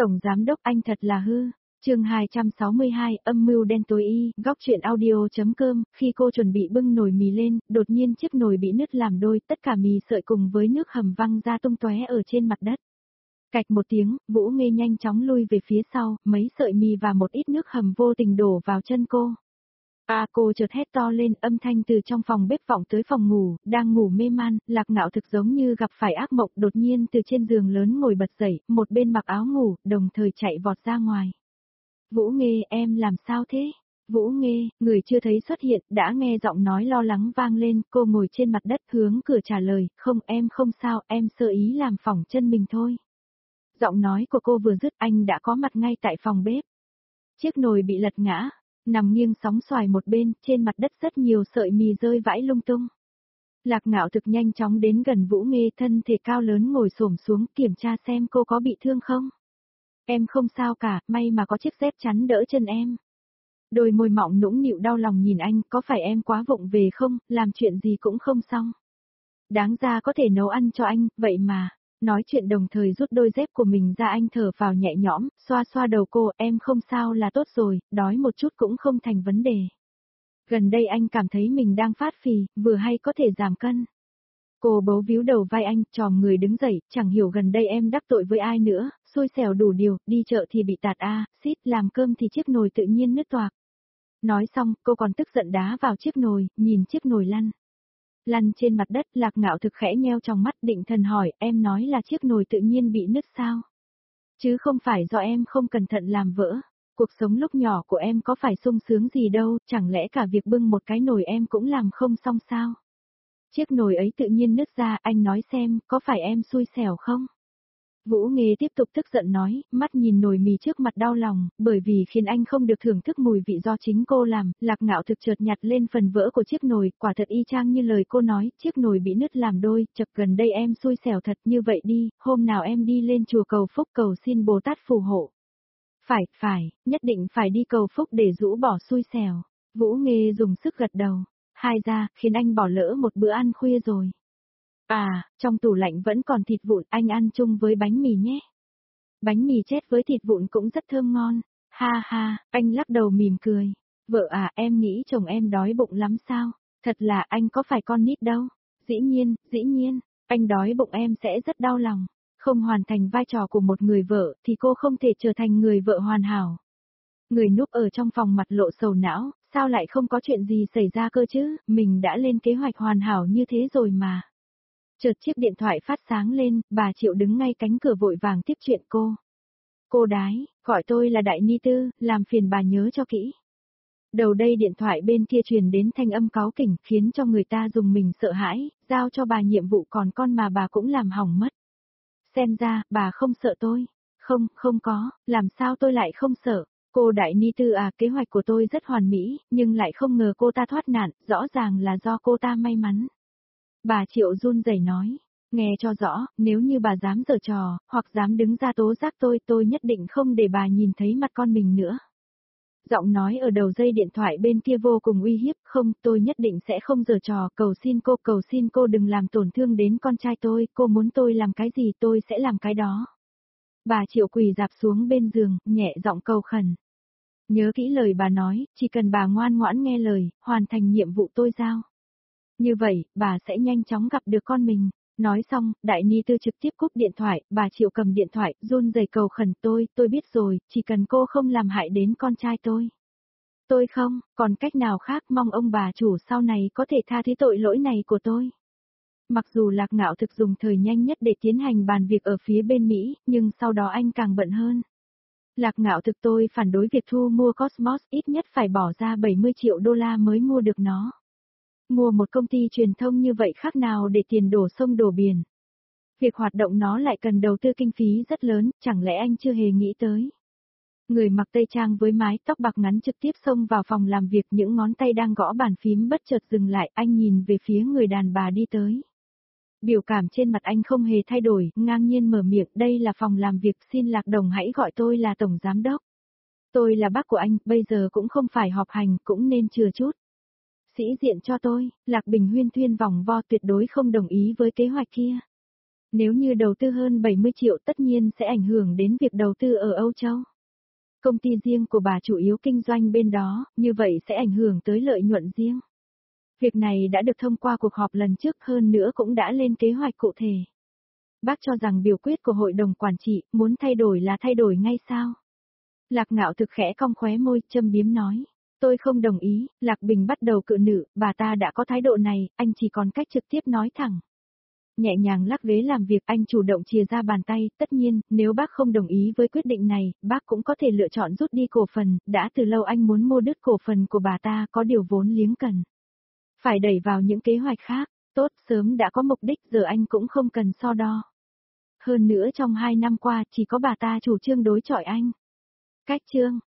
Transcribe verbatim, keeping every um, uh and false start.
Tổng giám đốc anh thật là hư. Chương hai trăm sáu mươi hai, âm mưu đen tối y, góc truyện audio.com, khi cô chuẩn bị bưng nồi mì lên, đột nhiên chiếc nồi bị nứt làm đôi, tất cả mì sợi cùng với nước hầm văng ra tung tóe ở trên mặt đất. Cạch một tiếng, Vũ Nghê nhanh chóng lui về phía sau, mấy sợi mì và một ít nước hầm vô tình đổ vào chân cô. À, cô chợt hét to lên, âm thanh từ trong phòng bếp vọng tới phòng ngủ, đang ngủ mê man, Lạc Ngạo Thực giống như gặp phải ác mộng, đột nhiên từ trên giường lớn ngồi bật dậy, một bên mặc áo ngủ, đồng thời chạy vọt ra ngoài. Vũ Nghê, em làm sao thế? Vũ Nghê, người chưa thấy xuất hiện, đã nghe giọng nói lo lắng vang lên, cô ngồi trên mặt đất hướng cửa trả lời, không em không sao, em sơ ý làm phỏng chân mình thôi. Giọng nói của cô vừa dứt anh đã có mặt ngay tại phòng bếp. Chiếc nồi bị lật ngã, nằm nghiêng sóng xoài một bên, trên mặt đất rất nhiều sợi mì rơi vãi lung tung. Lạc Ngạo Thực nhanh chóng đến gần Vũ Nghê, thân thể cao lớn ngồi xổm xuống kiểm tra xem cô có bị thương không. Em không sao cả, may mà có chiếc dép chắn đỡ chân em. Đôi môi mọng nũng nịu đau lòng nhìn anh, có phải em quá vụng về không, làm chuyện gì cũng không xong. Đáng ra có thể nấu ăn cho anh, vậy mà. Nói chuyện đồng thời rút đôi dép của mình ra, anh thở vào nhẹ nhõm, xoa xoa đầu cô, em không sao là tốt rồi, đói một chút cũng không thành vấn đề. Gần đây anh cảm thấy mình đang phát phì, vừa hay có thể giảm cân. Cô bấu víu đầu vai anh, chòm người đứng dậy, chẳng hiểu gần đây em đắc tội với ai nữa, xui xẻo đủ điều, đi chợ thì bị tạt a, xít, làm cơm thì chiếc nồi tự nhiên nứt toạc. Nói xong, cô còn tức giận đá vào chiếc nồi, nhìn chiếc nồi lăn. Lăn trên mặt đất, Lạc Ngạo Thực khẽ nheo trong mắt, định thần hỏi, em nói là chiếc nồi tự nhiên bị nứt sao? Chứ không phải do em không cẩn thận làm vỡ. Cuộc sống lúc nhỏ của em có phải sung sướng gì đâu, chẳng lẽ cả việc bưng một cái nồi em cũng làm không xong sao? Chiếc nồi ấy tự nhiên nứt ra, anh nói xem, có phải em xui xẻo không? Vũ Nghê tiếp tục tức giận nói, mắt nhìn nồi mì trước mặt đau lòng, bởi vì khiến anh không được thưởng thức mùi vị do chính cô làm, Lạc Ngạo Thực chợt nhặt lên phần vỡ của chiếc nồi, quả thật y chang như lời cô nói, chiếc nồi bị nứt làm đôi, chật gần đây em xui xẻo thật, như vậy đi, hôm nào em đi lên chùa cầu phúc cầu xin Bồ Tát phù hộ. Phải, phải, nhất định phải đi cầu phúc để rũ bỏ xui xẻo. Vũ Nghê dùng sức gật đầu, hai ra, khiến anh bỏ lỡ một bữa ăn khuya rồi. À, trong tủ lạnh vẫn còn thịt vụn, anh ăn chung với bánh mì nhé. Bánh mì chết với thịt vụn cũng rất thơm ngon. Ha ha, anh lắc đầu mỉm cười. Vợ à, em nghĩ chồng em đói bụng lắm sao? Thật là anh có phải con nít đâu. Dĩ nhiên, dĩ nhiên, anh đói bụng em sẽ rất đau lòng. Không hoàn thành vai trò của một người vợ thì cô không thể trở thành người vợ hoàn hảo. Người núp ở trong phòng mặt lộ sầu não, sao lại không có chuyện gì xảy ra cơ chứ, mình đã lên kế hoạch hoàn hảo như thế rồi mà. Chợt chiếc điện thoại phát sáng lên, bà Triệu đứng ngay cánh cửa vội vàng tiếp chuyện cô. Cô Đái, gọi tôi là Đại Ni Tư, làm phiền bà nhớ cho kỹ. Đầu đây điện thoại bên kia truyền đến thanh âm cáu kỉnh khiến cho người ta dùng mình sợ hãi, giao cho bà nhiệm vụ còn con mà bà cũng làm hỏng mất. Xem ra, bà không sợ tôi. Không, không có, làm sao tôi lại không sợ. Cô Đại Ni Tư à, kế hoạch của tôi rất hoàn mỹ, nhưng lại không ngờ cô ta thoát nạn, rõ ràng là do cô ta may mắn. Bà Triệu run rẩy nói, nghe cho rõ, nếu như bà dám giở trò, hoặc dám đứng ra tố giác tôi, tôi nhất định không để bà nhìn thấy mặt con mình nữa. Giọng nói ở đầu dây điện thoại bên kia vô cùng uy hiếp, không, tôi nhất định sẽ không giở trò, cầu xin cô, cầu xin cô đừng làm tổn thương đến con trai tôi, cô muốn tôi làm cái gì tôi sẽ làm cái đó. Bà Triệu quỳ dạp xuống bên giường, nhẹ giọng cầu khẩn. Nhớ kỹ lời bà nói, chỉ cần bà ngoan ngoãn nghe lời, hoàn thành nhiệm vụ tôi giao. Như vậy, bà sẽ nhanh chóng gặp được con mình. Nói xong, Đại Ni Tư trực tiếp cúp điện thoại, bà Triệu cầm điện thoại, run rẩy cầu khẩn tôi, tôi biết rồi, chỉ cần cô không làm hại đến con trai tôi. Tôi không, còn cách nào khác mong ông bà chủ sau này có thể tha thứ tội lỗi này của tôi. Mặc dù Lạc Ngạo Thực dùng thời nhanh nhất để tiến hành bàn việc ở phía bên Mỹ, nhưng sau đó anh càng bận hơn. Lạc Ngạo Thực tôi phản đối việc thu mua Cosmos, ít nhất phải bỏ ra bảy mươi triệu đô la mới mua được nó. Mua một công ty truyền thông như vậy khác nào để tiền đổ sông đổ biển. Việc hoạt động nó lại cần đầu tư kinh phí rất lớn, chẳng lẽ anh chưa hề nghĩ tới. Người mặc tây trang với mái tóc bạc ngắn trực tiếp xông vào phòng làm việc, những ngón tay đang gõ bàn phím bất chợt dừng lại, anh nhìn về phía người đàn bà đi tới. Biểu cảm trên mặt anh không hề thay đổi, ngang nhiên mở miệng, đây là phòng làm việc, xin Lạc Đồng hãy gọi tôi là Tổng Giám Đốc. Tôi là bác của anh, bây giờ cũng không phải họp hành, cũng nên chừa chút. Sĩ diện cho tôi, Lạc Bình huyên thuyên vòng vo tuyệt đối không đồng ý với kế hoạch kia. Nếu như đầu tư hơn bảy mươi triệu tất nhiên sẽ ảnh hưởng đến việc đầu tư ở Âu Châu. Công ty riêng của bà chủ yếu kinh doanh bên đó, như vậy sẽ ảnh hưởng tới lợi nhuận riêng. Việc này đã được thông qua cuộc họp lần trước, hơn nữa cũng đã lên kế hoạch cụ thể. Bác cho rằng biểu quyết của hội đồng quản trị, muốn thay đổi là thay đổi ngay sao? Lạc Ngạo thực khẽ cong khóe môi, châm biếm nói. Tôi không đồng ý, Lạc Bình bắt đầu cự nữ, bà ta đã có thái độ này, anh chỉ còn cách trực tiếp nói thẳng. Nhẹ nhàng lắc ghế làm việc, anh chủ động chìa ra bàn tay, tất nhiên, nếu bác không đồng ý với quyết định này, bác cũng có thể lựa chọn rút đi cổ phần, đã từ lâu anh muốn mua đứt cổ phần của bà ta, có điều vốn liếng cần. Phải đẩy vào những kế hoạch khác, tốt, sớm đã có mục đích, giờ anh cũng không cần so đo. Hơn nữa trong hai năm qua, chỉ có bà ta chủ trương đối chọi anh. Cách trương,